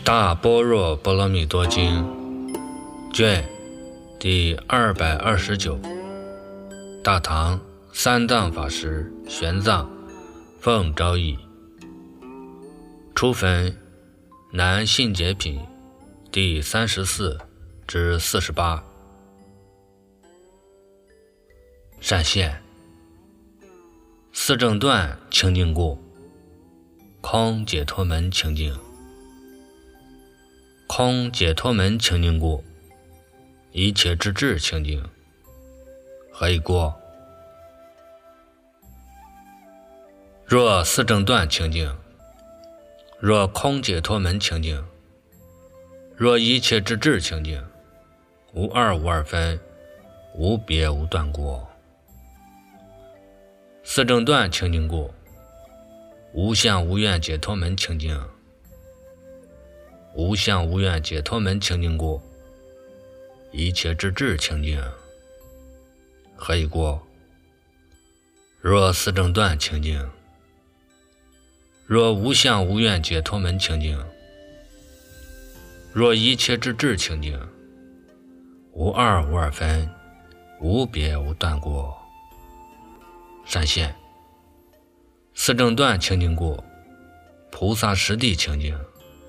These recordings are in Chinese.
大般若波罗蜜多经卷第229，大唐三藏法师玄奘奉诏译，初分南信解品第34至48。善现四正断清净故，空解脱门清净。空解脱门清净故，一切之智清净。何以故？若四正断清净，若空解脱门清净，若一切之智清净，无二无二分，无别无断过。四正断清净故，无相无愿解脱门清净。无相无愿解脱门清净故，一切之智清净。何以故？若四正断清净，若无相无愿解脱门清净，若一切之智清净，无二无二分，无别无断过。善现四正断清净故，菩萨实地清净。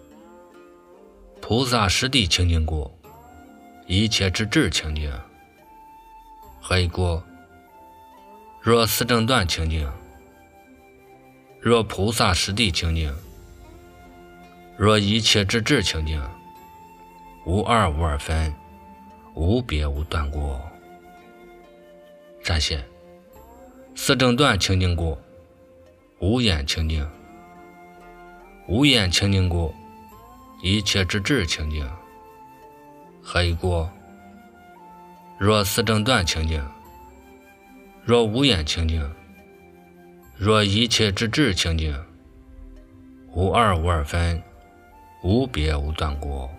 菩萨实地清净故，一切之智清净。何以故？若四正断清净，若菩萨实地清净，若一切之智清净，无二无二分，无别无断过。善现四正断清净故，无眼清净。无眼清净故，一切之智清净。何以故？若四正断清净，若无眼清净，若一切之智清净，无二无二分，无别无断过。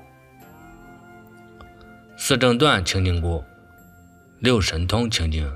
四正断清净故，六神通清净。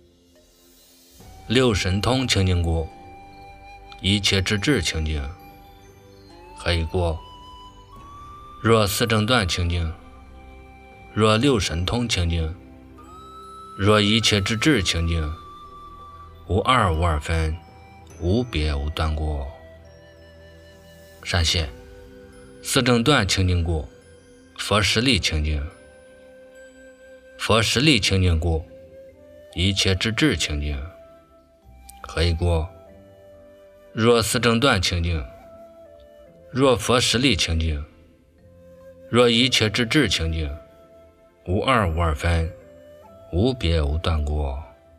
六神通清净故，一切之智清净。何以故？若四正断清净，若六神通清净，若一切之智清净，无二无二分，无别无断过。善现四正断清净故，佛实力清净。佛实力清净故，一切之智清净。何以故？若四正断清净，若佛实力清净，若一切之智清净，无二无二分，无别无断过。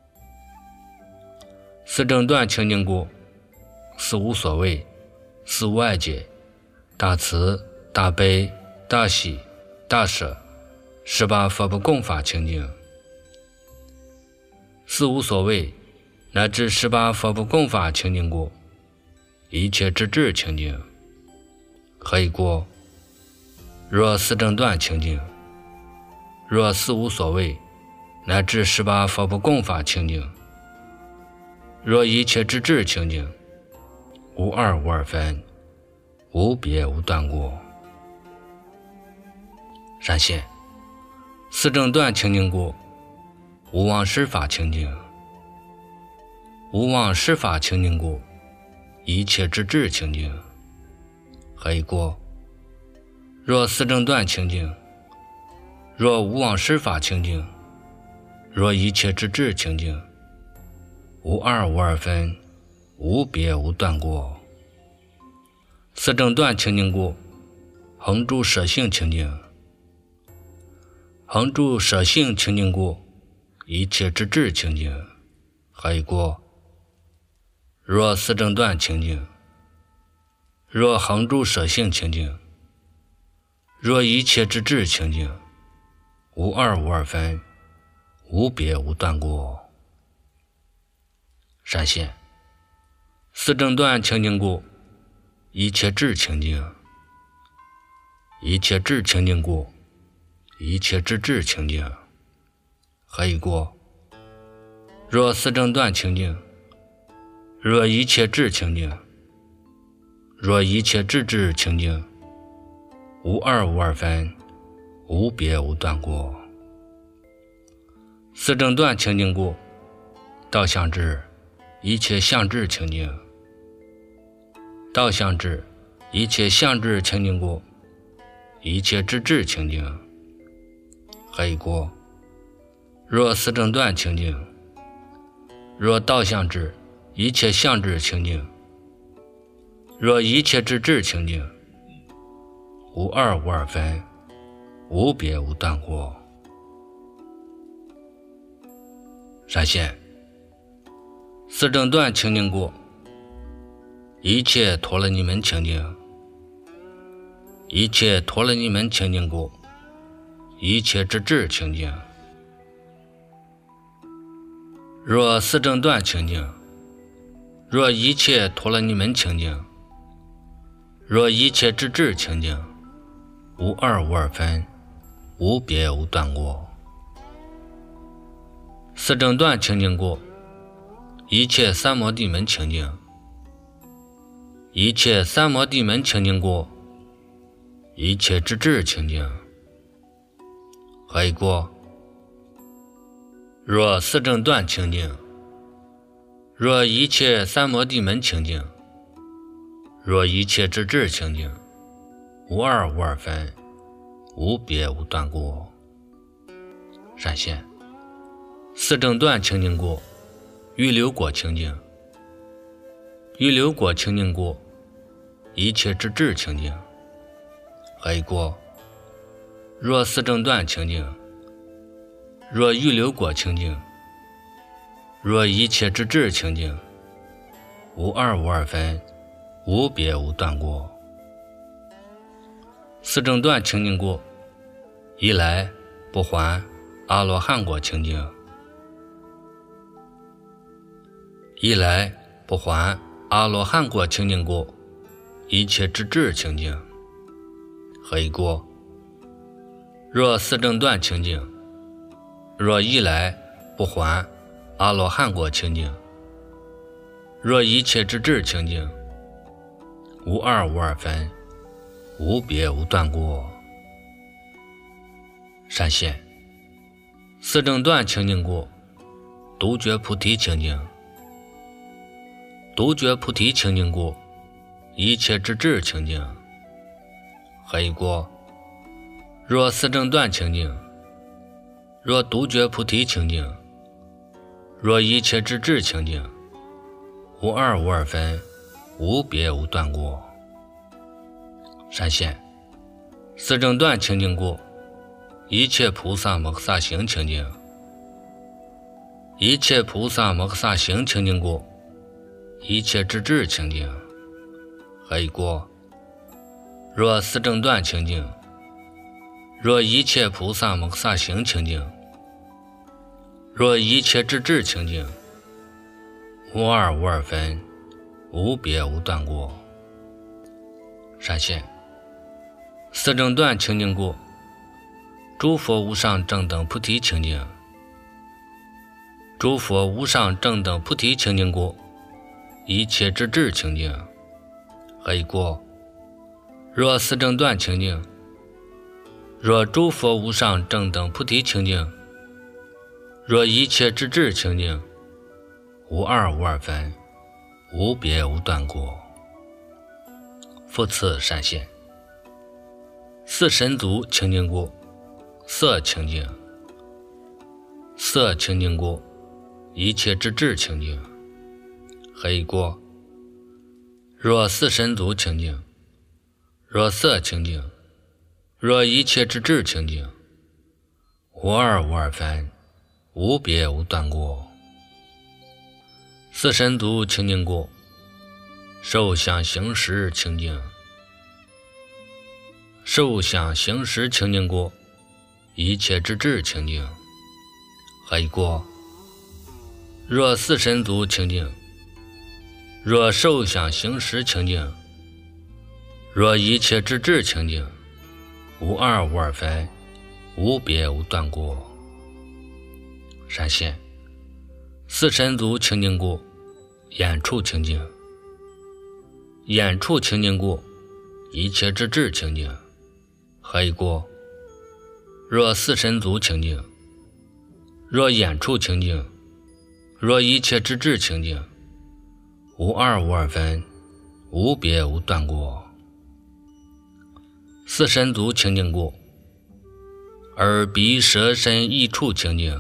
四正断清净故，四无所谓，四无碍解，大慈大悲大喜大舍，18佛不共法清净。四无所谓乃至18佛不共法清净故，一切之智清净。何以故？若四正断清净，若四无所谓乃至18佛不共法清净，若一切之智清净，无二无二分，无别无断过。善现四正断清净故，无妄施法清净。无妄施法清净故，一切之智清净。何以故？若四正断清净，若无妄施法清净，若一切之智清净，无二无二分，无别无断过。四正断清净故，恒住舍性清净。恒住舍性清净故，一切之智清净。何以故？若四正断清净，若恒住舍性清净，若一切之智清净，无二无二分，无别无断过。善现四正断清净故，一切智清净。一切智清净故，一切之智清净。何以故？若四正断清净，若一切智清净，若一切智智清净， 无二无二分，无别无断过。四正断清净故，道相知一切相知清净。道相知一切相知清净故，一切知智清净。何以故？若四正断清净，若道相知一切相知清净，若一切知智清净，无二无二分，无别无断过。闪现四正断清净故，一切陀罗尼门清净。一切陀罗尼门清净故，一切知智清净。若四正断清净，若一切陀罗尼门清净，若一切知智清净，无二无二分，无别无断过。四正断清净故，一切三摩地门清净。一切三摩地门清净故，一切知智清净。何以故？若四正断清净，若一切三摩地门清净，若一切知智清净，无二无二分，无别无断过。闪现四正断清净故，预流果清净。预流果清净故，一切知智清净。何以故？若四正断清净，若预流果清净，若一切知智清净，无二无二分，无别无断过。四正断清净故，一来不还阿罗汉果清净。一来不还阿罗汉果清净故，一切知智清净。何以故？若四正断清净，若一来不还阿罗汉果清净，若一切知智清净，无二无二分，无别无断过。闪现四正断清净故，独觉菩提清净。独觉菩提清净故，一切知智清净。何以故？若四正断清净，若独觉菩提清净，若一切知智清净，无二无二分，无别无断过。闪现四正断清净故，一切菩萨摩诃萨行清净。一切菩萨摩诃萨行清净故，一切知智清净。何以故？若四正断清净，若一切菩萨摩诃萨行清净，若一切知智清净，无二无二分，无别无断过。闪现四正断清净故，诸佛无上正等菩提清净。诸佛无上正等菩提清净故，一切知智清净。何以故？若四正断清净，若诸佛无上正等菩提清净，若一切知智清净，无二无二分，无别无断过。复次闪现四神足清净故，色清净。色清净故，一切知智清净。何以故？若四神足清净，若色清净，若一切知智清净，无二无二分，无别无断过。四神足清净故，受想行识清净。受想行识清净故，一切知智清净。何以故？若四神足清净，若受想行识清净，若一切知智清净，无二无二分，无别无断过。闪现四神足清净故，眼处清净。眼处清净故，一切知智清净。 何以故？若四神足清净，若眼处清净，若一切之智清净，无二无二分，无别无断过。四神足清净故，耳鼻舌身意处清净，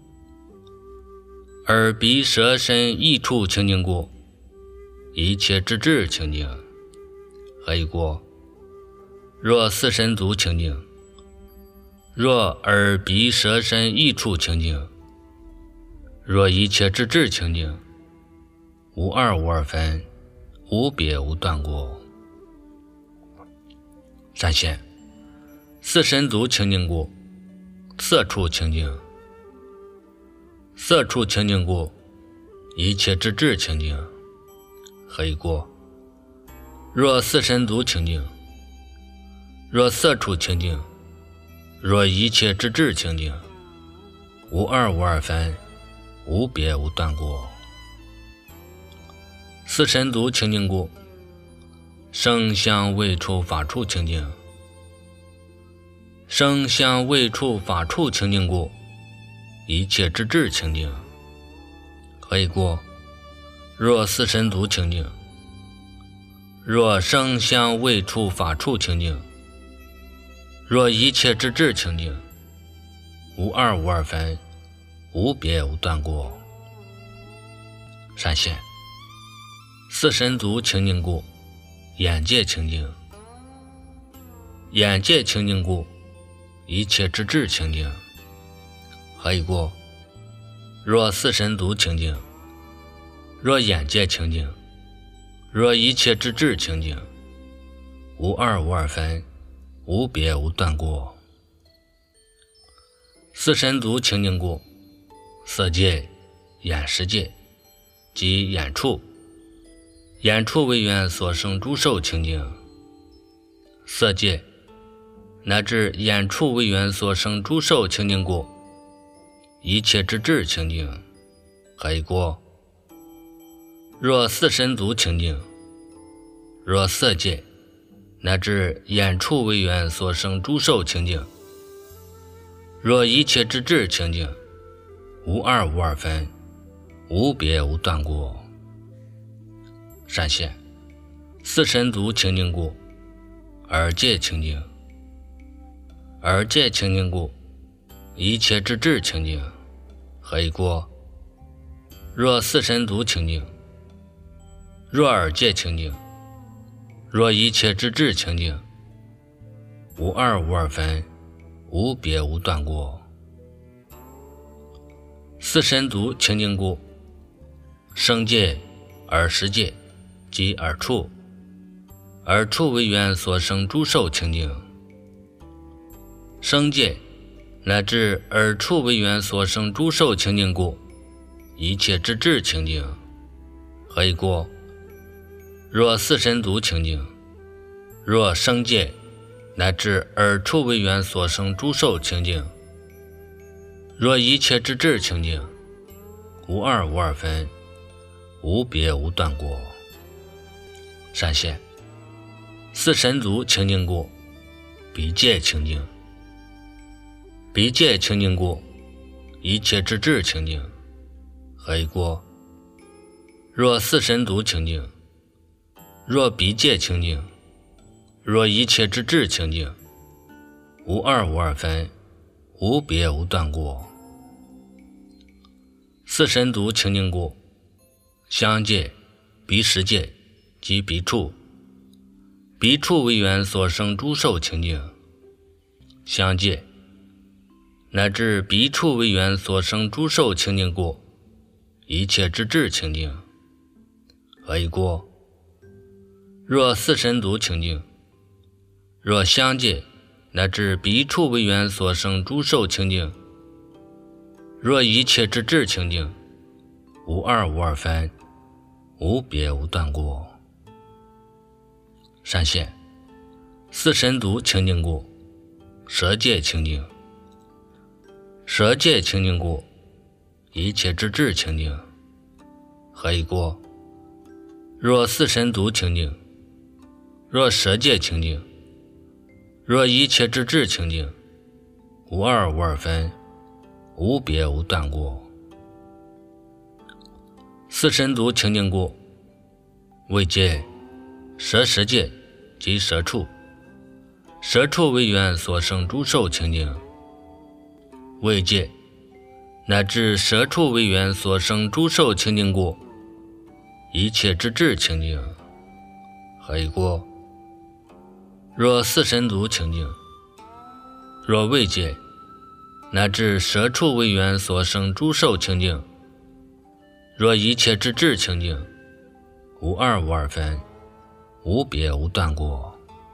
耳鼻舌身意处清净故，一切之智清净。何以故？若四神足清净，若耳鼻舌身意处清净，若一切之智清净，无二无二分，无别无断过。三线四神足清净故，色处清净，色处清净故，一切之智清净。何以故？若四神足清净，若色处清净，若一切之智清净，无二无二分，无别无断过。四神足清净故，声香味触法处清净，声香味触法处清净故，一切之智清净。何以故？若四神足清净，若声香味触法处清净，若一切之智清净，无二无二分，无别无断过。三线四神足清净故，眼界清净，眼界清净故，一切之智清净。何以故？若四神足清净，若眼界清净，若一切之智清净，无二无二分，无别无断过。四神足清净故，色界、眼识界及眼处，眼处为缘所生诸受清净，色界乃至眼处为缘所生诸受清净故，一切之智清净。何以故？若四神足清净，若色界乃至眼处为缘所生诸受清净，若一切之智清净，无二无二分，无别无断过。三线四神足清净故，耳界清净，耳界清净故，一切之智清净。何以故？若四神足清净，若耳界清净，若一切之智清净，无二无二分，无别无断过。四神足清净故，声界、耳识界及耳处，耳处为缘所生诸受清净，声界乃至耳处为缘所生诸受清净故，一切之智清净。何以故？若四神足清净，若声界乃至耳处为缘所生诸受清净，若一切之智清净，无二无二分，无别无断过。三线四神足清净故，鼻界清净，鼻界清净故，一切之智清净。何以故？若四神足清净，若鼻界清净，若一切之智清净，无二无二分，无别无断过。四神足清净故，香界、鼻识界及鼻处，鼻处为缘所生诸受清净，香界乃至鼻处为缘所生诸受清净故，一切之智清净。何以故？若四神足清净，若香界乃至鼻处为缘所生诸受清净，若一切之智清净，无二无二分，无别无断过。三线四神足清净故，舌界清净，舌界清净故，一切之智清净。何以故？若四神足清净，若舌界清净， 若一切之智清净，无二无二分，无别无断过。四神足清净故，为界、舍世界及舍处，舍处为缘所生诸受清净，为界乃至舍处为缘所生诸受清净故，一切之智清净。何以故？若四神足清净，若为界乃至舍处为缘所生诸受清净，若一切之智清净，无二无二分，无别无断过。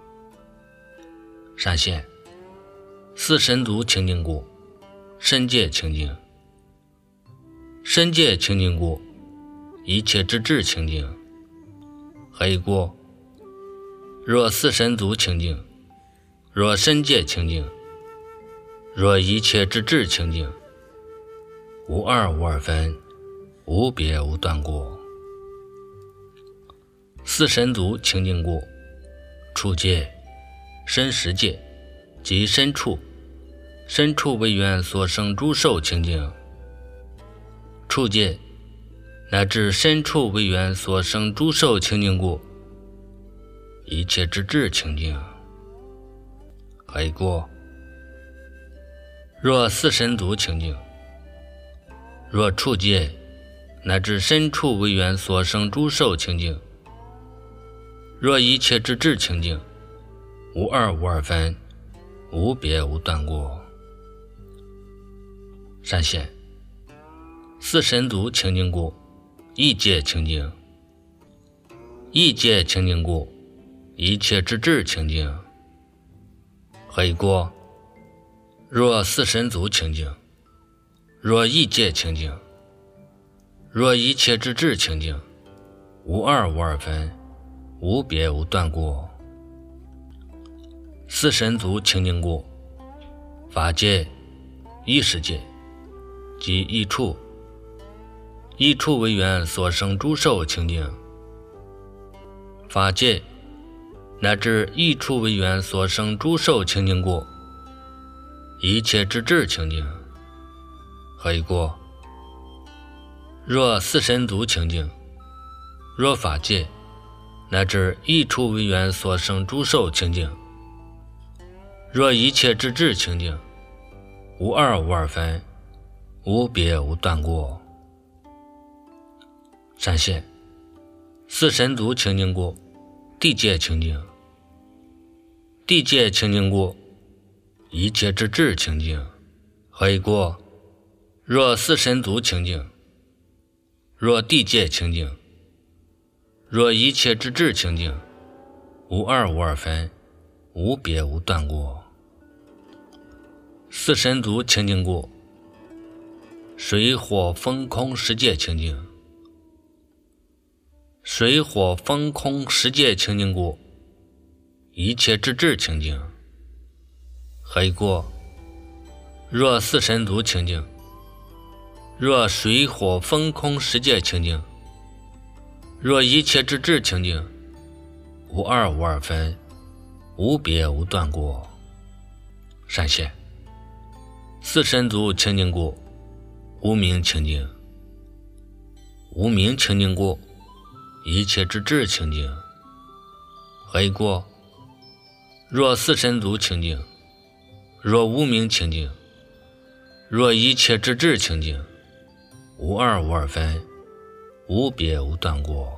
闪现四神足清净故，身界清净，身界清净故，一切之智清净。何以故？若四神足清净，若身界清净，若一切之智清净，无二无二分，无别无断过。四神足清净故，处界、身实界及身处，身处为缘所生诸受清净，处界乃至身处为缘所生诸受清净故，一切之智清净。何以故？若四神足清净，若处界乃至身处为缘所生诸受清净，若一切之智清净，无二无二分，无别无断过。闪现四神足清净故，意界清净，意界清净故，一切之智清净。何以故？若四神足清净，若意界清净，若一切之智清净，无二无二分，无别无断过。四神足清净故，法界、意识界及意处，意处为缘所生诸受清净，法界乃至意处为缘所生诸受清净故，一切之智清净。何以故？若四神足清净，若法界乃至意处为缘所生诸受清净，若一切之智清净，无二无二分，无别无断过。闪现四神足清净故，地界清净，地界清净故，一切之智清净。何以故？若四神足清净，若地界清净，若一切之智清净，无二无二分，无别无断过。四神足清净故，水火风空十界清净，水火风空十界清净故，一切之智清净。何以故？若四神足清净，若水火风空十界清净，若一切之智清净，无二无二分，无别无断过。闪现四神足清净故，无明清净，无明清净故，一切之智清净。何以故？若四神足清净，若无明清净，若一切之智清净，无二无二分，无别无断过。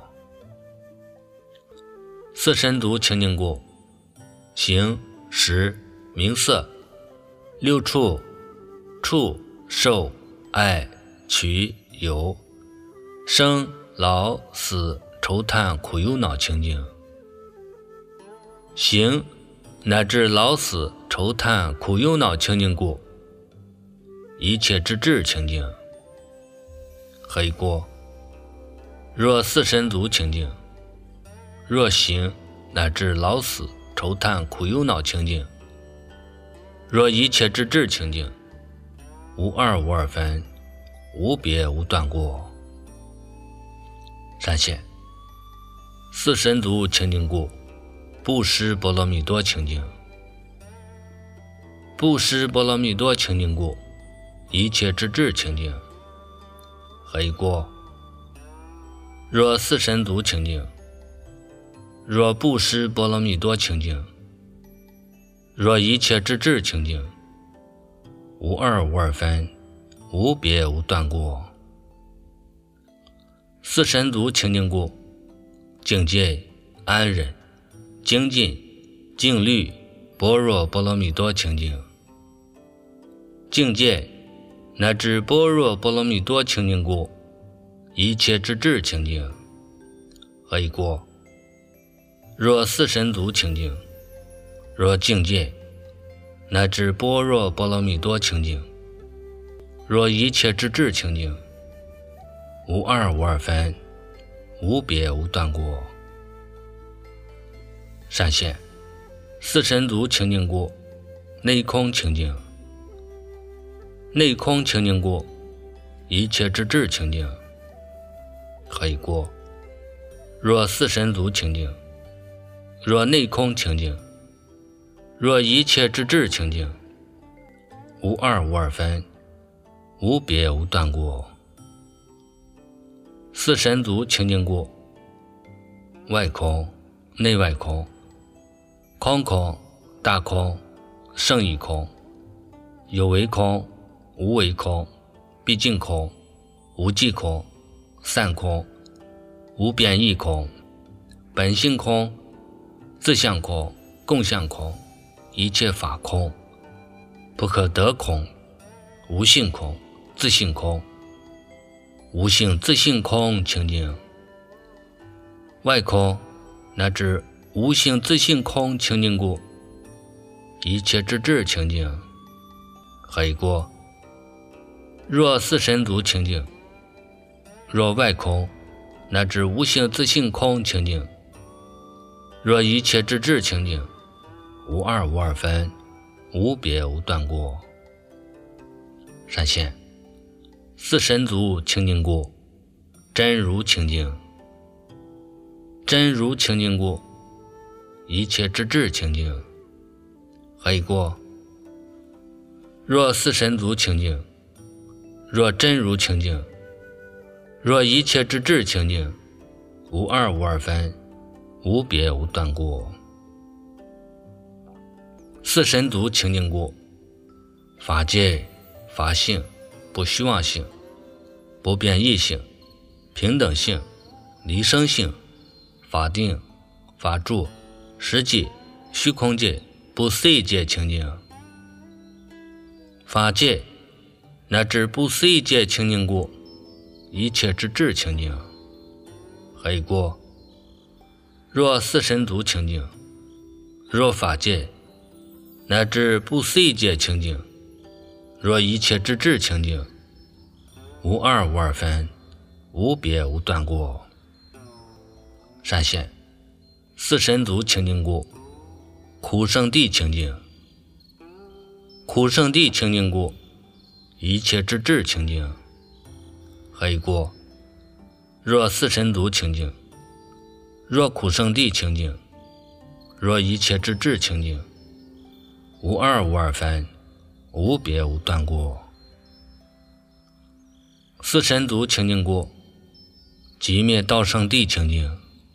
四神足清净故，形、识、名色、六处、触、受、爱、取、有、生、老、死、愁叹、苦忧恼清净。形乃至老死、愁叹、苦忧恼清净故，一切之智清净。何以故？若四神足清净，若形乃至老死、愁叹、苦忧恼清净，若一切之智清净，无二无二分，无别无断过。闪现四神足清净故，布施波罗蜜多清净， 不识波罗蜜多清净故，一切之智清净。何以故？若四神足清净，若不识波罗蜜多清净，若一切之智清净，无二无二分，无别无断故。四神足清净故，境界安忍、精进、静虑、般若波罗蜜多清净。境界乃至般若波罗蜜多清净故，一切之智清净。何以故？若四神足清净，若境界乃至般若波罗蜜多清净，若一切之智清净，无二无二分，无别无断故。善现四神足清净故，内空清净。内空清净故，一切之智清净。何以故？若四神足清净，若内空清净，若一切之智清净，无二无二分，无别无断故。四神足清净故，外空、内外空，空空、大空、胜义空，有为空、无为空，毕竟空、无际空、散空、无变异空，本性空、自相空、共相空，一切法空，不可得空、无性空、自性空、无性自性空清净。外空乃至无性自性空清净故，一切之智清净。何以故？若四神足清净，若外空乃至无性自性空清净，若一切之智清净，无二无二分，无别无断故。善现四神足清净故，真如清净。真如清净故，一切之智清净。何以故？若四神足清净，若真如清净，若一切之智清净，无二无二分，无别无断故。四神足清净故，法界、法性、不虚妄性、不变异性、平等性、离生性、法定、法住、实际、虚空界、不思议界清净。法界乃至不思议界清净故，一切之智清净。何以故？若四神足清净，若法界乃至不思议界清净，若一切之智清净，无二无二分，无别无断故。善现四神足清净故，苦圣地清净。苦圣地清净故，一切之智清净。何以故？若四神足清净，若苦圣地清净，若一切之智清净，无二无二分，无别无断故。四神足清净故，寂灭道圣地清净。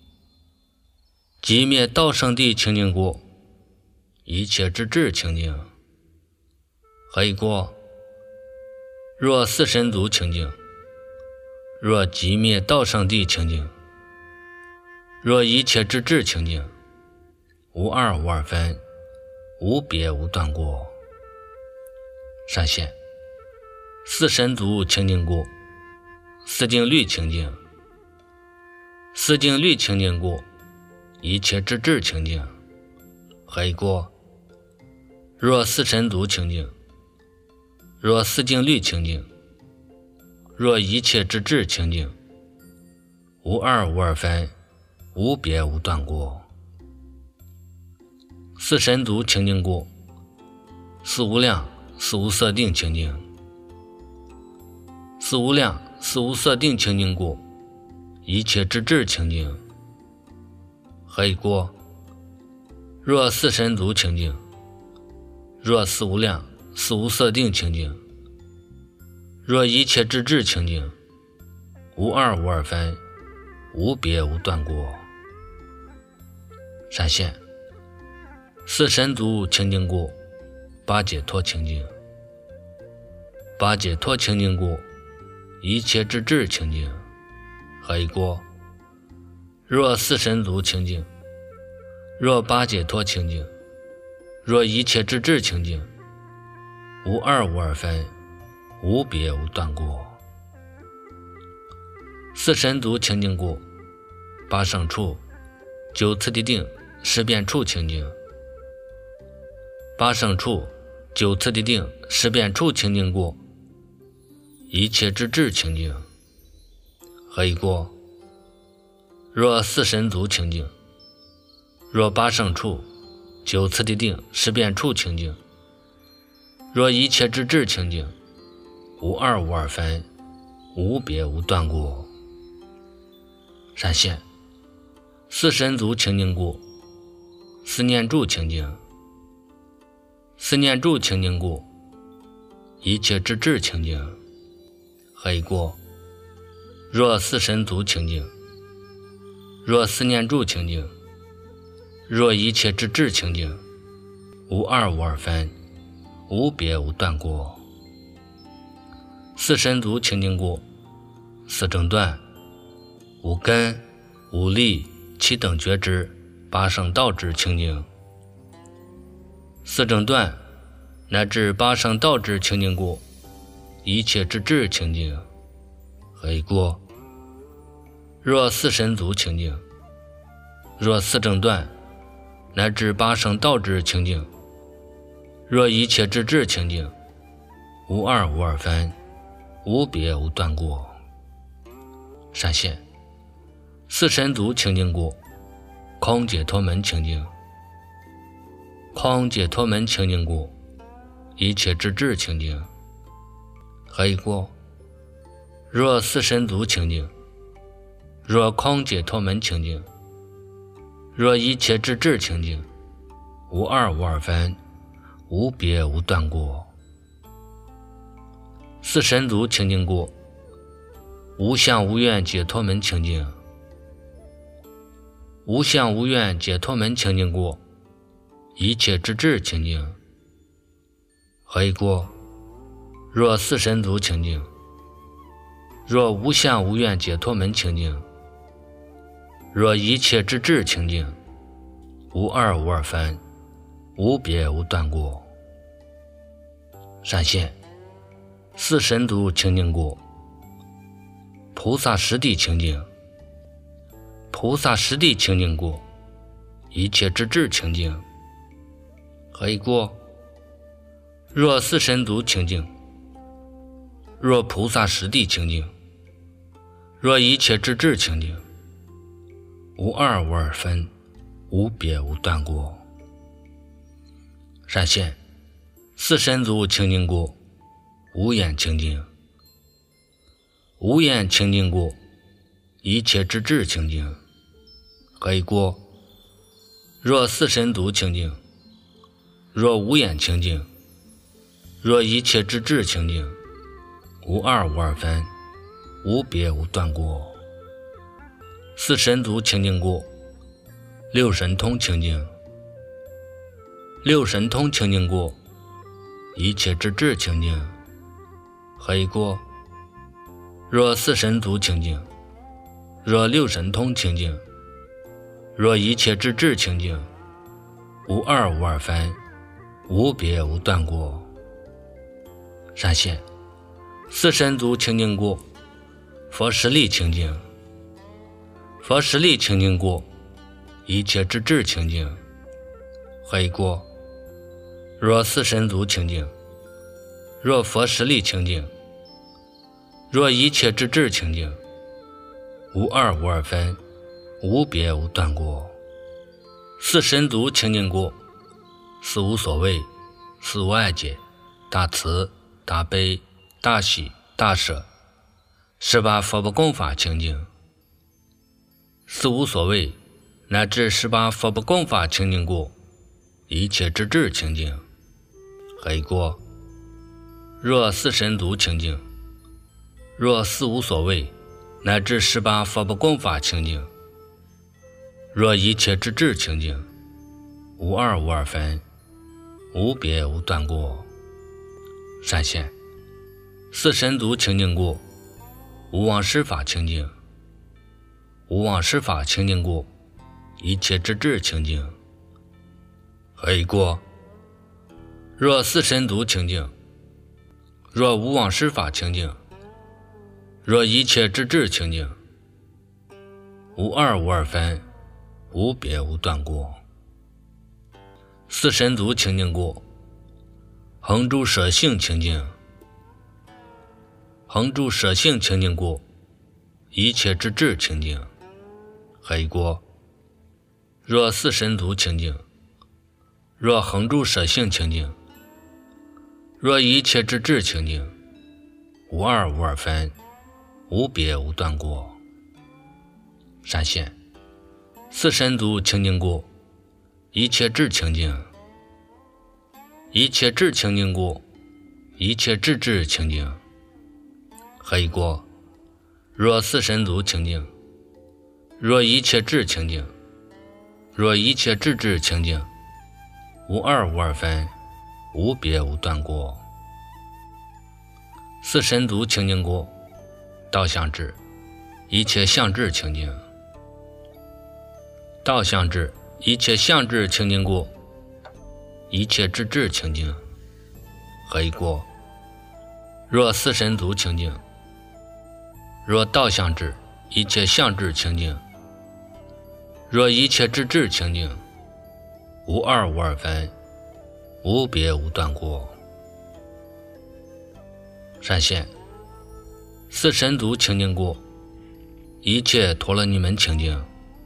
寂灭道圣地清净故，一切之智清净。何以故？若四神足清净，若寂灭道圣地清净，若一切之智清净，无二无二分，无别无断故。善现四神足清净故，四境律清净。四境律清净故，一切之智清净。何以故？若四神足清净，若四境律清净，若一切之智清净，无二无二分，无别无断故。四神足清净故，四无量四无色定清净。四无量四无色定清净故，一切之智清净。何以故？若四神足清净， 若四无量、四无色定清净，若一切之智清净，无二无二分，无别无断过。闪现四神足清净故，八解脱清净。八解脱清净故，一切之智清净。何以故？若四神足清净，若八解脱清净，若一切之智清净，无二无二分，无别无断过。四神足清净故，八胜处、九次第定、十变处清净。八胜处、九次第定、十变处清净故，一切之智清净。何以故？若四神足清净，若八胜处、九次第定、十变处清净，若一切之智清净，无二无二分，无别无断过。闪现四神足清净故，四念住清净。四念住清净故，一切之智清净。何以故？若四神足清净，若四念住清净，若一切之智清净，无二无二分，无别无断过。四神足清净故，四正断、五根、五力、七等觉知、八圣道智清净。四正断乃至八圣道智清净故，一切之智清净。何以故？若四神足清净，若四正断乃至八圣道智清净，若一切之智清净，无二无二分，无别无断过。闪现四神足清净故，空解脱门清净。空解脱门清净故，一切之智清净。何以故？若四神足清净，若空解脱门清净，若一切之智清净，无二无二分，无别无断过。四神足清净故，无相无愿解脱门清净。无相无愿解脱门清净故，一切之智清净。何以故？若四神足清净，若无相无愿解脱门清净，若一切之智清净，无二无二分，无别无断过。闪现四神足清净故，菩萨实地清净。菩萨实地清净故，一切之智清净。何以故？若四神足清净，若菩萨实地清净，若一切之智清净，无二无二分，无别无断过。闪现四神足清净故，无眼清净。无眼清净故，一切之智清净。何以故？若四神足清净，若无眼清净，若一切之智清净，无二无二分，无别无断过。四神足清净故，六神通清净。六神通清净故，一切之智清净。何以故？若四神足清净，若六神通清净，若一切之智清净，无二无二分，无别无断过。闪现四神足清净故，佛实力清净。佛实力清净故，一切之智清净。何以故？若四神足清净，若佛实力清净，若一切之智清净，无二无二分，无别无断过。四神足清净故，四无所谓，四无爱解，大慈、大悲、大喜、大舍，十八佛不共法清净。四无所谓乃至十八佛不共法清净故，一切之智清净。 黑锅。若四神足清净，若四无所谓，乃至18佛不共法清净，若一切之智清净，无二无二分，无别无断过。闪现四神足清净过，无妄施法清净，无妄施法清净过，一切之智清净。黑过。若四神足清净，若无妄施法清净，若一切之智清净，无二无二分，无别无断过。四神足清净过，恒住舍性清净，恒住舍性清净过，一切之智清净。黑过。若四神足清净，若恒住舍性清净，若一切之智清净，无二无二分，无别无断过。闪现四神足清净过，一切智清净，一切智清净过，一切智智清净。黑过。若四神足清净，若一切智清净，若一切智智清净，无二无二分，无别无断过。四神足清净过，道相智，一切相智清净。道相智，一切相智清净过，一切智智清净。黑过。若四神足清净，若道相智，一切相智清净，若一切智智清净，无二无二分，无别无断过。闪现四神足清净过，一切陀罗尼门清净，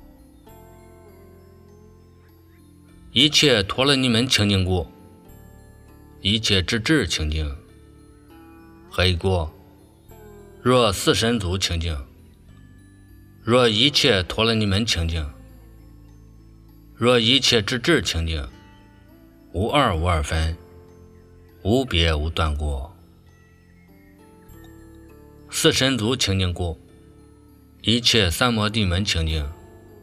一切陀罗尼门清净过，一切智智清净。黑过。若四神足清净，若一切陀罗尼门清净，若一切智智清净，无二无二分，无别无断过。四神足清净过，一切三摩地门清净，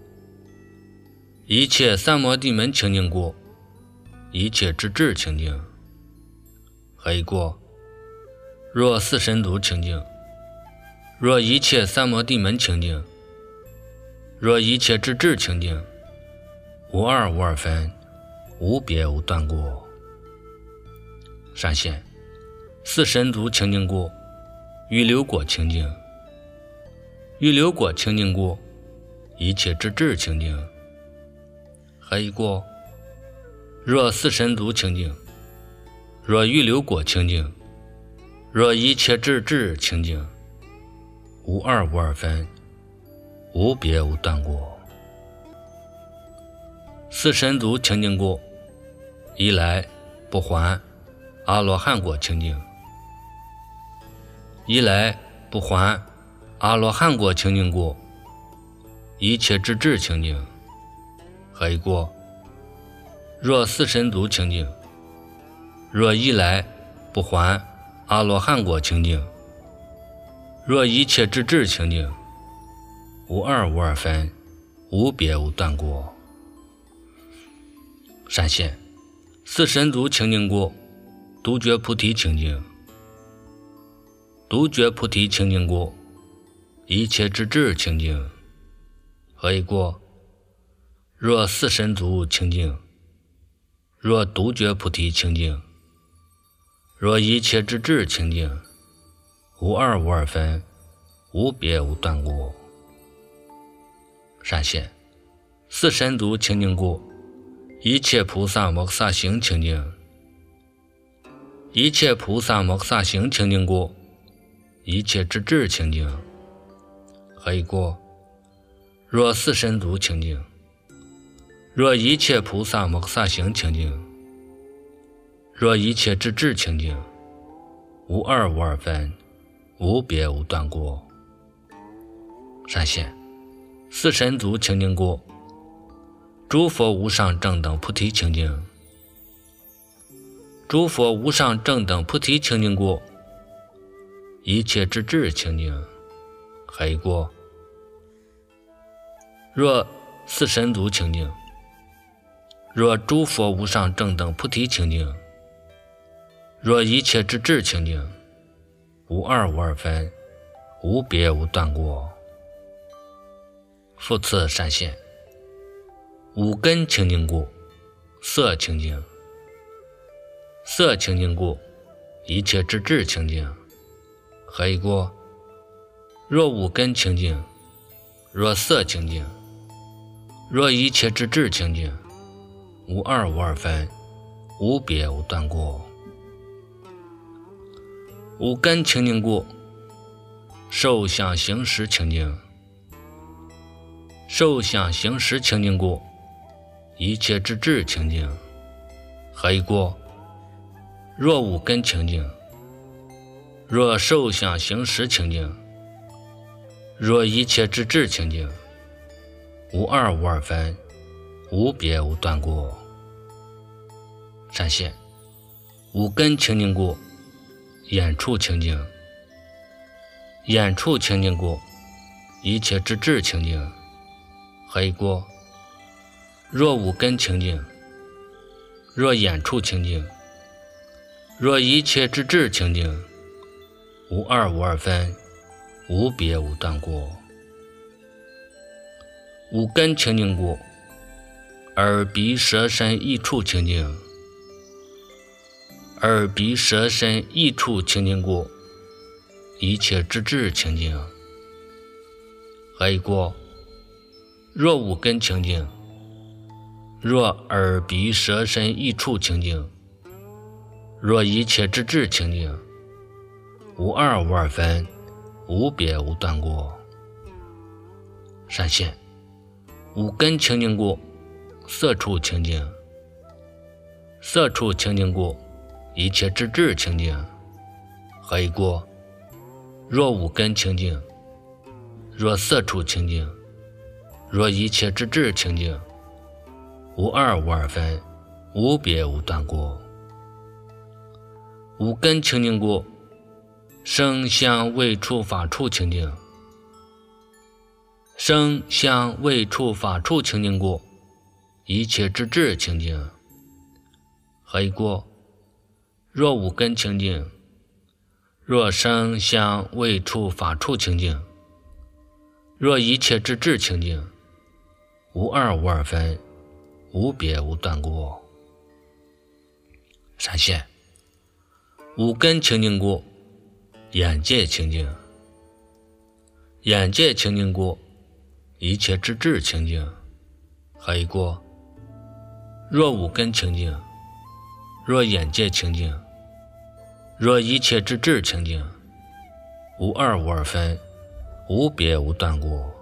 一切三摩地门清净过，一切智智清净。黑过。若四神足清净，若一切三摩地门清净，若一切智智清净，无二无二分，无别无断过。闪现四神足清净过，预流果清净，预流果清净过，一切智智清净。黑过。若四神足清净，若预流果清净，若一切智智清净，无二无二分，无别无断过。四神足清净过，一来不还阿罗汉果清净，一来不还阿罗汉果清净过，一切智智清净。黑过。若四神足清净，若一来不还阿罗汉果清净，若一切智智清净，无二无二分，无别无断过。闪现四神足清净过，独觉菩提清净，独觉菩提清净过，一切智智清净。黑过。若四神足清净，若独觉菩提清净，若一切智智清净，无二无二分，无别无断过。闪现四神足清净过，一切菩萨摩诃萨行清净，一切菩萨摩诃萨行清净过，一切智智清净。黑过。若四神足清净，若一切菩萨摩诃萨行清净，若一切智智清净，无二无二分，无别无断过。闪现四神足清净过，诸佛无上正等菩提清净， 诸佛无上正等菩提清净故，一切之智清净。还有一个，若四神足清净，若诸佛无上正等菩提清净，若一切之智清净，无二无二分，无别无断过。复次善现，五根清净故，色清净。色清净故，一切之智清净。还有一个，若五根清净，若色清净，若一切之智清净，无二无二分，无别无断过。五根清净故，受想行识清净。受想行识清净故，一切之智清净。还有一个，若五根清净，若受想行识清净，若一切之智清净，无二无二分，无别无断过。善现，五根清净故，眼处清净。眼处清净故，一切之智清净。还有一个，若五根清净，若眼处清净，若一切之智清净，无二无二分，无别无断过。五根清净故，耳鼻舌身意处清净。耳鼻舌身意处清净故，一切之智清净。还有一个，若五根清净，若耳鼻舌身意处清净，若一切之智清净，无二无二分，无别无断过。善现，五根清净故，色处清净。色处清净故，一切之智清净。还有一个，若五根清净，若色处清净，若一切之智清净，无二无二分，无别无断过。五根清净故，声香味触法处清净。声香味触法处清净故，一切之智清净。还有一个，若五根清净，若声香味触法处清净，若一切之智清净，无二无二分，无别无断过。善现，五根清净故，眼界清净。眼界清净故，一切之智清净。还有一个，若五根清净，若眼界清净，若一切之智清净，无二无二分，无别无断过。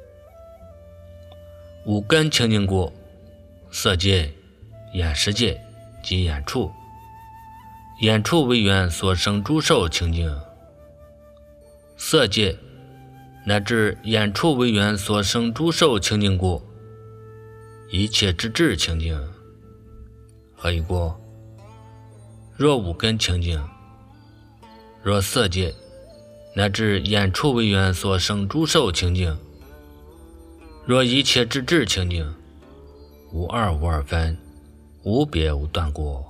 五根清净故，色界、眼识界及眼处。眼处为缘所生诸受清净。色界乃至眼处为缘所生诸受清净故，一切之智清净。还有一个，若五根清净，若色界乃至眼处为缘所生诸受清净，若一切之智清净，无二无二分，无别无断过。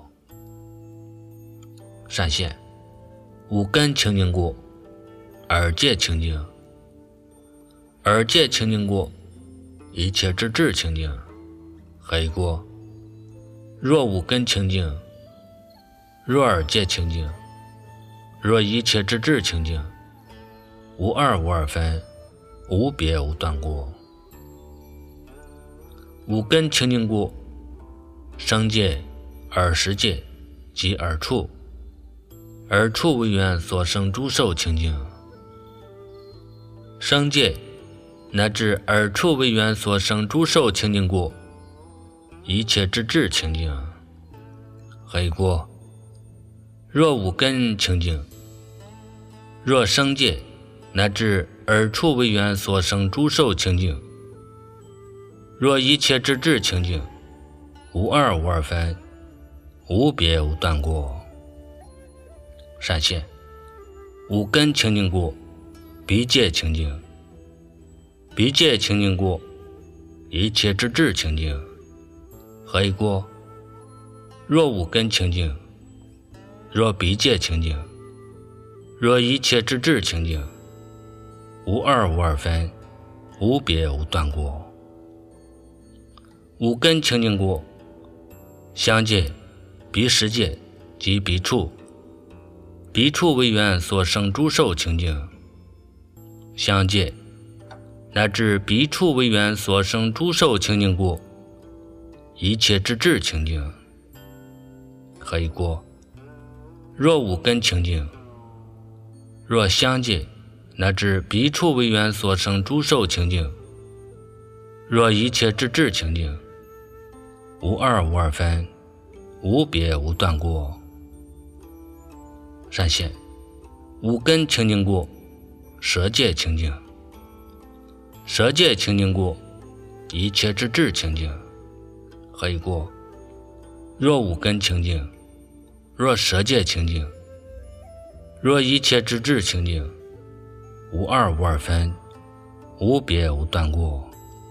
善现，五根清净故，耳界清净。耳界清净故，一切之智清净。还有一个，若五根清净，若耳界清净，若一切之智清净，无二无二分，无别无断过。五根清净故，声界、耳识界及耳处。耳处为缘所生诸受清净。声界乃至耳处为缘所生诸受清净故，一切之智清净。还有一个，若五根清净，若声界乃至耳处为缘所生诸受清净，若一切之智清净，无二无二分， 无别无断过。闪现五根清净故，鼻界清净，鼻界清净故，一切之智清净。何以故？若五根清净，若鼻界清净，若一切之智清净，无二无二分，无别无断过。五根清净故，相界、鼻识界及鼻处，鼻处为缘所生诸受清净，相界乃至鼻处为缘所生诸受清净故，一切之智清净。何以故？若五根清净，若相界乃至鼻处为缘所生诸受清净，若一切之智清净，无二无二分，无别无断过。闪现五根清净故，舌界清净，舌界清净故，一切之智清净。何以故？若五根清净，若舌界清净，若一切之智清净，无二无二分，无别无断过。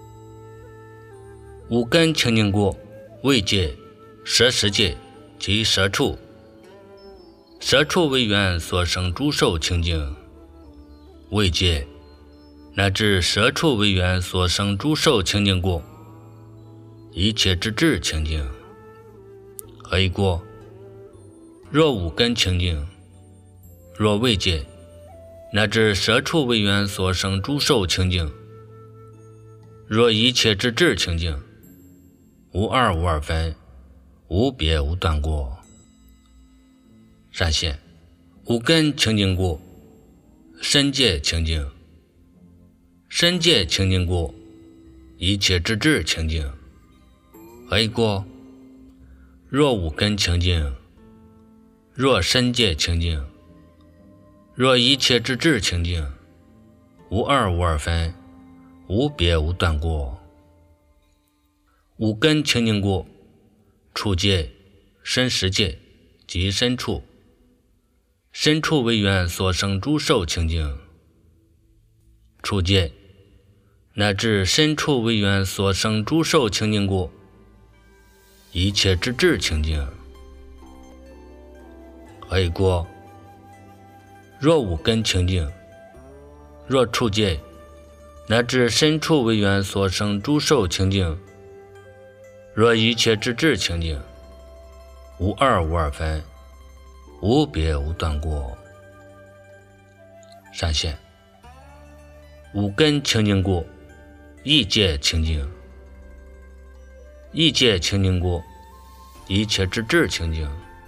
五根清净故，味界、舌识界及舌处，舌处为缘所生诸受清净，味界乃至舌处为缘所生诸受清净故，一切之智清净。何以故？若五根清净，若味界乃至舌处为缘所生诸受清净，若一切之智清净，无二无二分，无别无断过。闪现五根清净故，身界清净，身界清净故，一切之智清净。何以故？若五根清净，若身界清净，若一切之智清净，无二无二分，无别无断过。五根清净故，触界、身识界及身处，身处为缘所生诸受清净，触界乃至身处为缘所生诸受清净故，一切之智清净。何以故？若五根清净，若触界乃至身处为缘所生诸受清净，若一切之智清净，无二无二分，无别无断过。闪现五根清净故，意界清净，意界清净故，一切之智清净。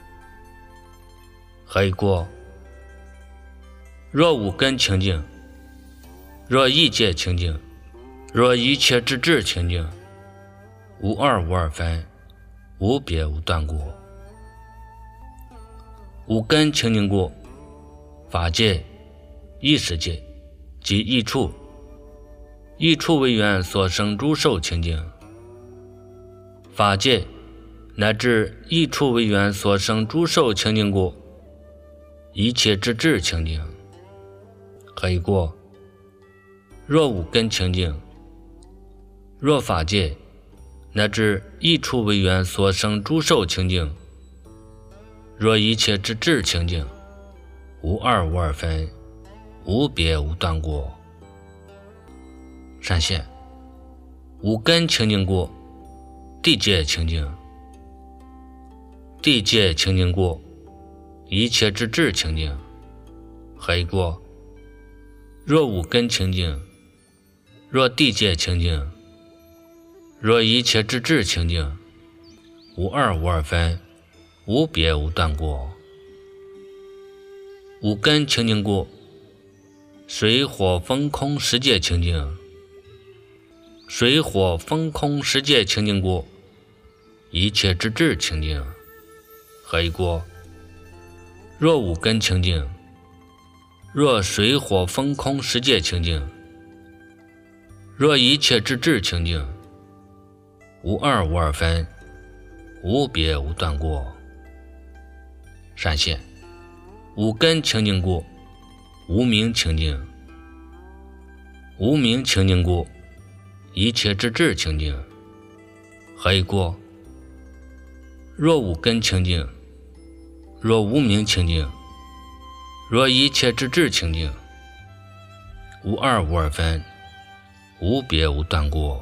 何以故？若五根清净，若意界清净，若一切之智清净，无二无二分，无别无断过。五根清净故，法界、意识界及意处，意处为缘所生诸受清净，法界乃至意处为缘所生诸受清净故，一切之智清净。何以故？若五根清净，若法界乃至意处为缘所生诸受清净，若一切之智清净，无二无二分，无别无断过。闪现五根清净故，地界清净，地界清净故，一切之智清净。何以故？若五根清净，若地界清净，若一切之智清净，无二无二分，无别无断过。五根清净故，水火风空十界清净，水火风空十界清净故，一切之智清净。何以故？若五根清净，若水火风空十界清净，若一切之智清净，无二无二分，无别无断过。 闪现五根清净故，无明清净。无明清净故，一切之智清净。何以故？若五根清净，若无明清净，若一切之智清净，无二无二分，无别无断故。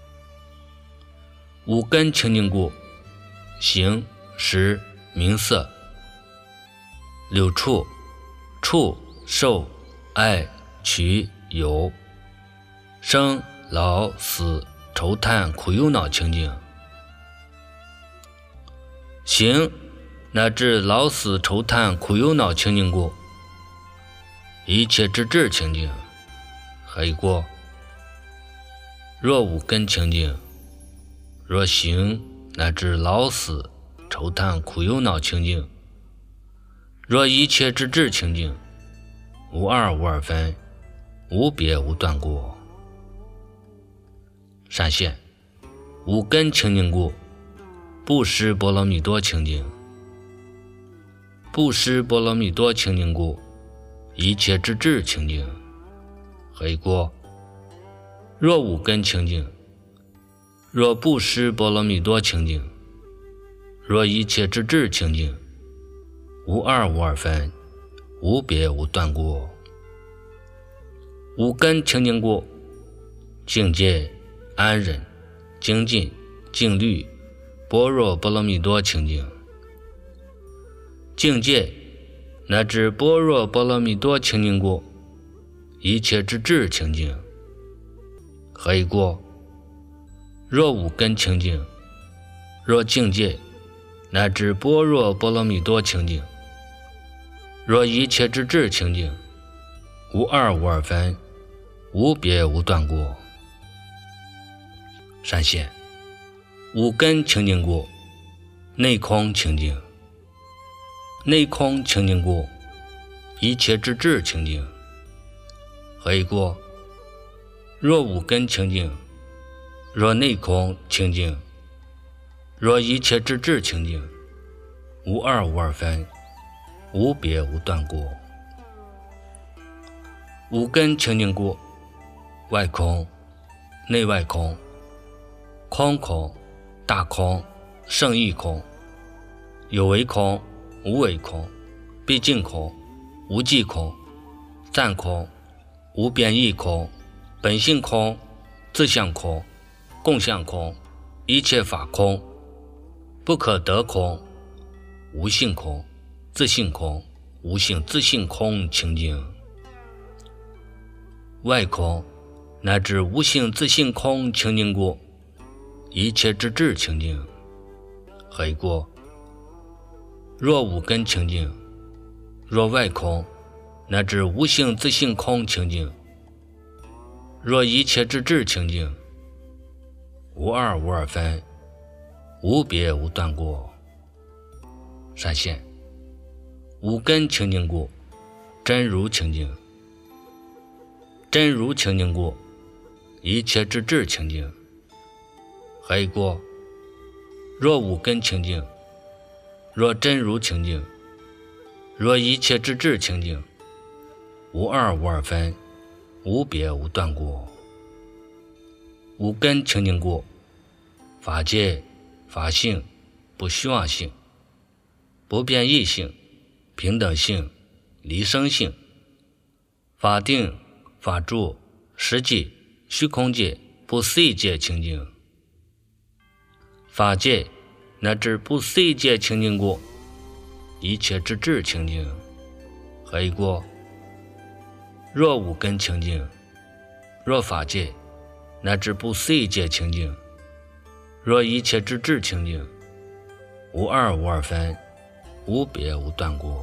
五根清净故，形、识、名色、六处、触、受、爱、取、有、生、老、死、愁叹、苦忧恼清净。形乃至老死愁叹苦忧恼清净故，一切之智清净。何以故？若五根清净，若形乃至老死愁叹苦忧恼清净，若一切之智清净，无二无二分，无别无断故。闪现五根清净故，布施波罗蜜多清净。布施波罗蜜多清净故，一切之智清净。何以故？若五根清净，若布施波罗蜜多清净，若一切之智清净，无二无二分，无别无断故。五根清净故，境界、安忍、精进、静虑、般若波罗蜜多清净。境界乃至般若波罗蜜多清净故，一切之智清净。何以故？若五根清净，若境界乃至般若波罗蜜多清净，若一切之智清净，无二无二分，无别无断故。闪现五根清净故，内空清净。内空清净故，一切之智清净。何以故？若五根清净，若内空清净，若一切之智清净，无二无二分，无别无断故。五根清净故，外空、内外空、空空、大空、胜义空、有为空、无为空、毕竟空、无际空、暂空、无变异空、本性空、自相空、共相空、一切法空、不可得空、无性空、自性空、无性自性空清净。外空乃至无性自性空清净故，一切之智清净。何以故？若五根清净，若外空乃至无性自性空清净，若一切之智清净，无二无二分，无别无断故。闪现五根清净故，真如清净。真如清净故，一切之智清净。何以故？若五根清净，若真如清净，若一切之智清净，无二无二分，无别无断故。五根清净故，法界、法性、不虚妄性、不变异性、平等性、离生性、法定、法住、实际、虚空界、不思议界清净。法界乃至不思议界清净故，一切之智清净。何以故？若五根清净，若法界乃至不思议界清净，若一切之智清净，无二无二分，无别无断故。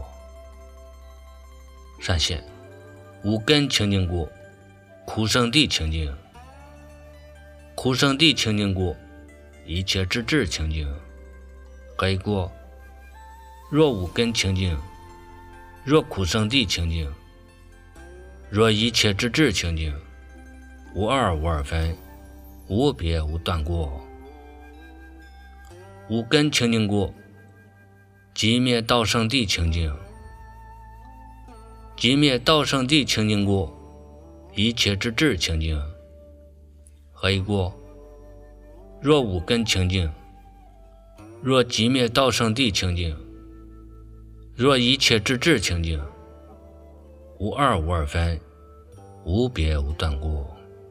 闪现五根清净故，苦圣地清净。苦圣地清净故，一切之智清净。何以故？若五根清净，若苦圣地清净，若一切之智清净，无二无二分，无别无断故。五根清净故， 寂灭道圣地清净，寂灭道圣地清净故，一切之智清净。何以故？若五根清净，若寂灭道圣地清净，若一切之智清净，无二无二分，无别无断故。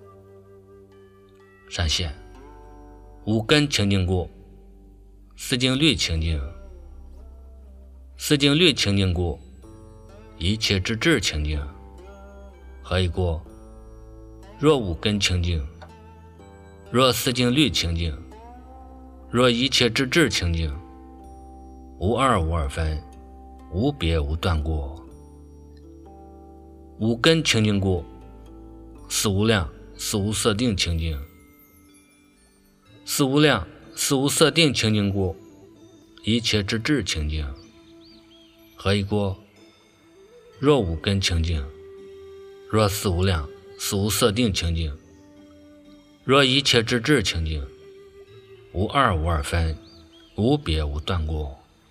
闪现五根清净故，四境律清净，四境律清净故，一切之智清净。何以故？若五根清净，若四境律清净，若一切之智清净，无二无二分，无别无断故。五根清净故，四无量四无色定清净，四无量四无色定清净故，一切之智清净。何以故？若五根清净，若四无量四无色定清净，若一切之智清净，无二无二分，无别无断故。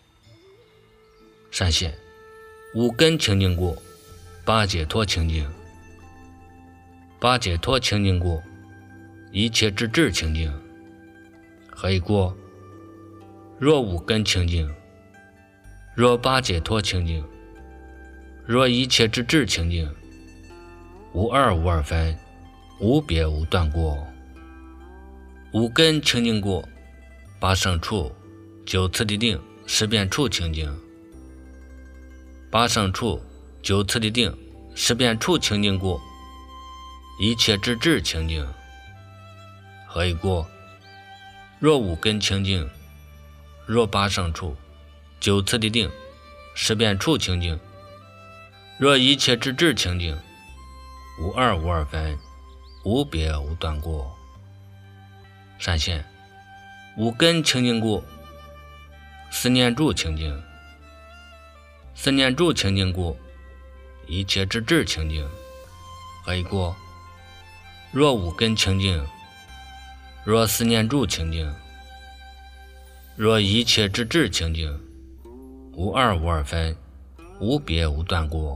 闪现五根清净故，八解脱清净，八解脱清净故，一切之智清净。何以故？若五根清净，若八解脱清净，若一切之智清净，无二无二分，无别无断故。五根清净故，八胜处九次第定十遍处清净，八胜处九次第定十遍处清净故，一切之智清净。何以故？若五根清净，若八胜处九次第定十遍处清净，若一切之智清净，无二无二分，无别无断故。闪现五根清净故，四念住清净，四念住清净故，一切之智清净。何以故？若五根清净，若四念住清净，若一切之智清净，无二无二分，无别无断故。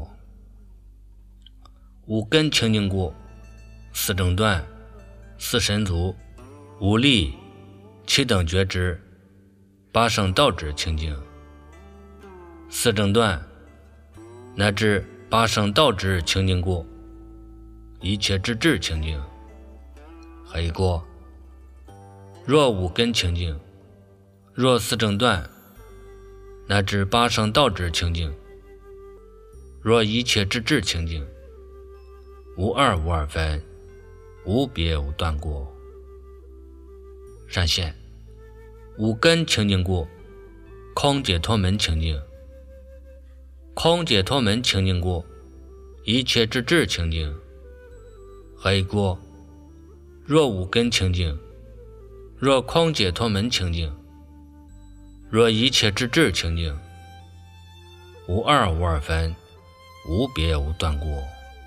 五根清净故，四正断四神足五力七等觉知八圣道智清净，四正断乃至八圣道智清净故，一切之智清净。何以故？若五根清净，若四正断乃至八圣道智清净，若一切之智清净，无二无二分，无别无断故。闪现五根清净故，空解脱门清净，空解脱门清净故，一切之智清净。何以故？若五根清净，若空解脱门清净，若一切之智清净，无二无二分，无别无断故。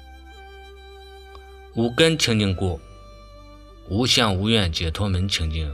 五根清净故，无相无愿解脱门清净，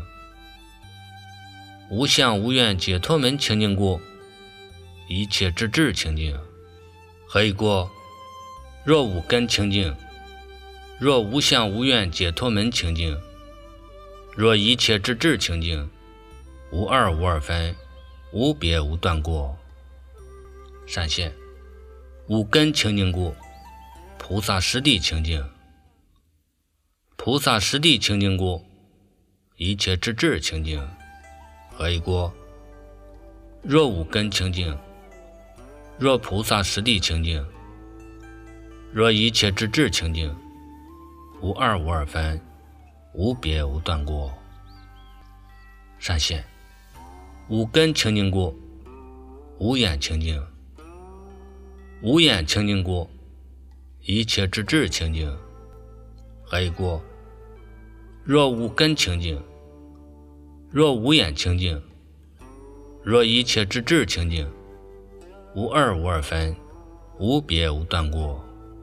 无相无愿解脱门清净故，一切之智清净。何以故？若五根清净，若无相无愿解脱门清净，若一切之智清净，无二无二分，无别无断故。闪现五根清净故，菩萨实地清净，菩萨实地清净故，一切之智清净。何以故？若五根清净，若菩萨实地清净，若一切之智清净，无二无二分，无别无断故。闪现五根清净故，无眼清净，无眼清净故，一切之智清净。何以故？若五根清净，若无眼清净，若一切之智清净，无二无二分，无别无断故。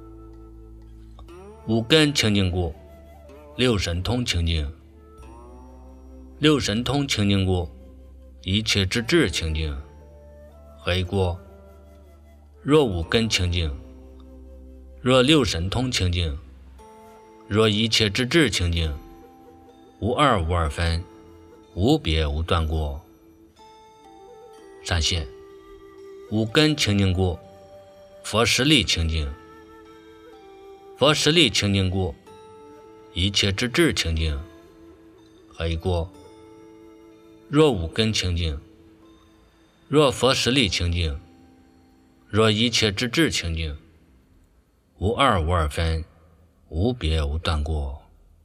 五根清净故，六神通清净，六神通清净故，一切之智清净。 何以故？若五根清净，若六神通清净，若一切之智清净，无二无二分，无别无断过。善现五根清净故，佛实力清净。佛实力清净故，一切之智清净。何以故？若五根清净，若佛实力清净，若一切之智清净，无二无二分，无别无断过。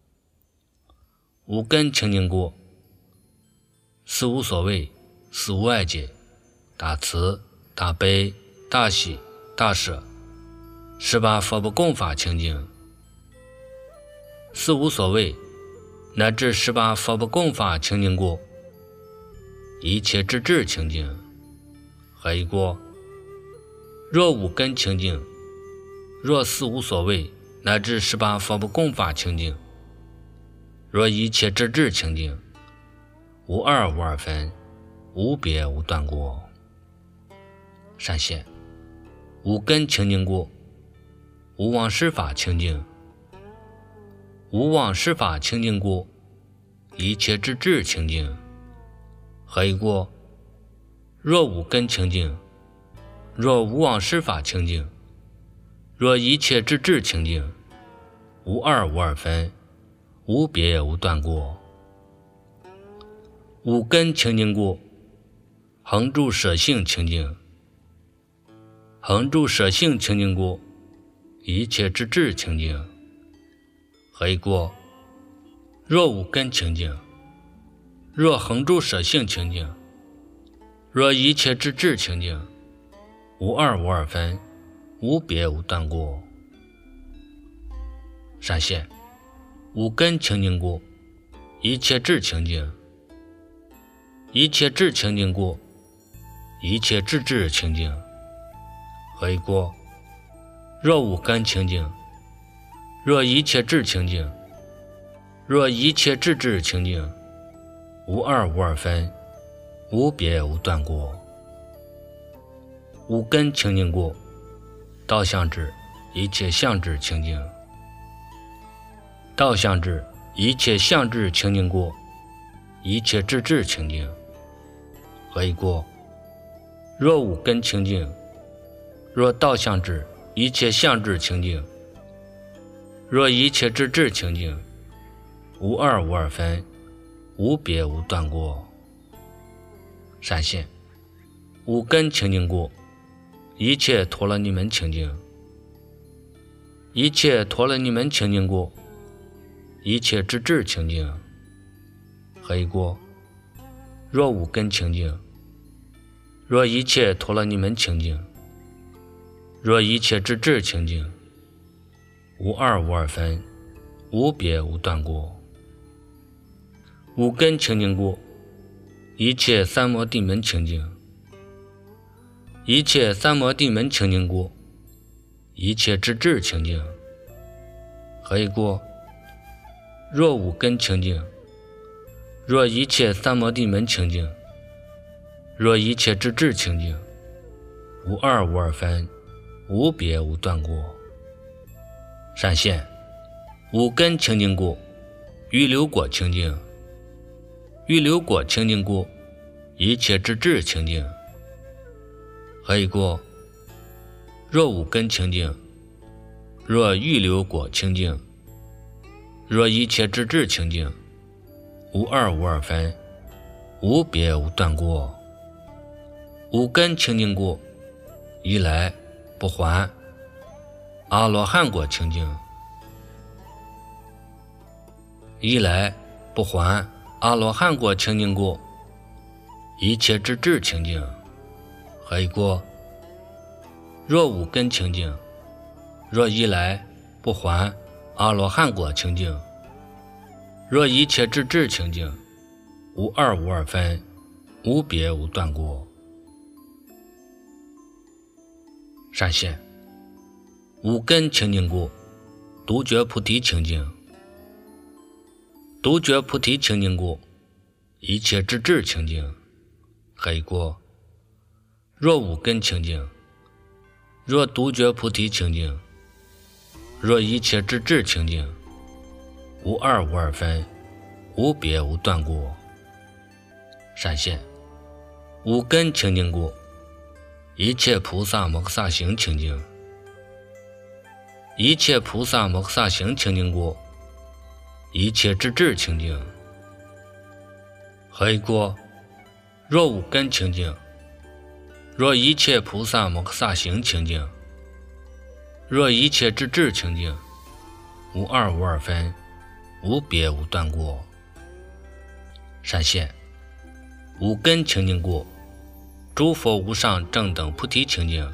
五根清净故，四无所谓，四无碍解，大慈、大悲、大喜、大舍，十八佛不共法清净。四无所谓乃至十八佛不共法清净故，一切之智清净。何以故？若五根清净，若四无所谓乃至十八佛不共法清净，若一切之智清净，无二无二分，无别无断过。善现五根清净故，无妄施法清净。无妄施法清净故，一切之智清净。何以故？若五根清净，若无妄施法清净，若一切之智清净，无二无二分，无别无断过。五根清净故，恒住舍性清净。恒住舍性清净故，一切之智清净。何以故？若五根清净，若恒住舍性清净，若一切之智清净，无二无二分，无别无断过。善现五根清净故，一切智清净。一切智清净故，一切智智清净。何以故？若五根清净，若一切智清净，若一切智智清净，无二无二分，无别无断过。五根清净故，道相智一切相智清净。道相智一切相智清净故，一切智智清净。何以故？若五根清净，若道相智一切相智清净，若一切之智清净，无二无二分，无别无断过。善现五根清净故，一切陀罗尼门清净。一切陀罗尼门清净故，一切之智清净。何以故？若五根清净，若一切陀罗尼门清净，若一切之智清净，无二无二分，无别无断过。五根清净故，一切三摩地门清净。一切三摩地门清净故，一切之智清净。何以故？若五根清净，若一切三摩地门清净，若一切之智清净，无二无二分，无别无断过。善现五根清净故，预流果清净。预流果清净故，一切之智清净。何以故？若五根清净，若预流果清净，若一切之智清净，无二无二分，无别无断过。五根清净故，一来不还，阿罗汉果清净。一来不还，阿罗汉果清净故，一切之智清净。何以故？若五根清净，若一来不还，阿罗汉果清净。若一切之智清净，无二无二分，无别无断过。善现五根清净故，独觉菩提清净。独觉菩提清净故，一切之智清净。何以故？ 若五根清净，若独觉菩提清净，若一切之智清净，无二无二分，无别无断过。闪现五根清净故，一切菩萨摩诃萨行清净，一切菩萨摩诃萨行清净故，一切之智清净。何以故？若五根清净，若一切菩萨摩诃萨行清净，若一切之智清净，无二无二分，无别无断过。闪现五根清净故，诸佛无上正等菩提清净，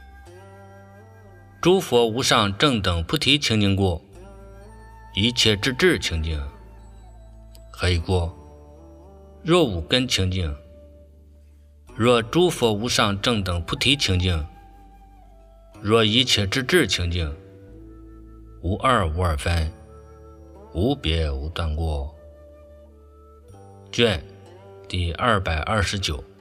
诸佛无上正等菩提清净故，一切之智清净。何以故？若五根清净，若诸佛无上正等菩提清净，若一切之智清净，无二无二分，无别无断过。卷第229。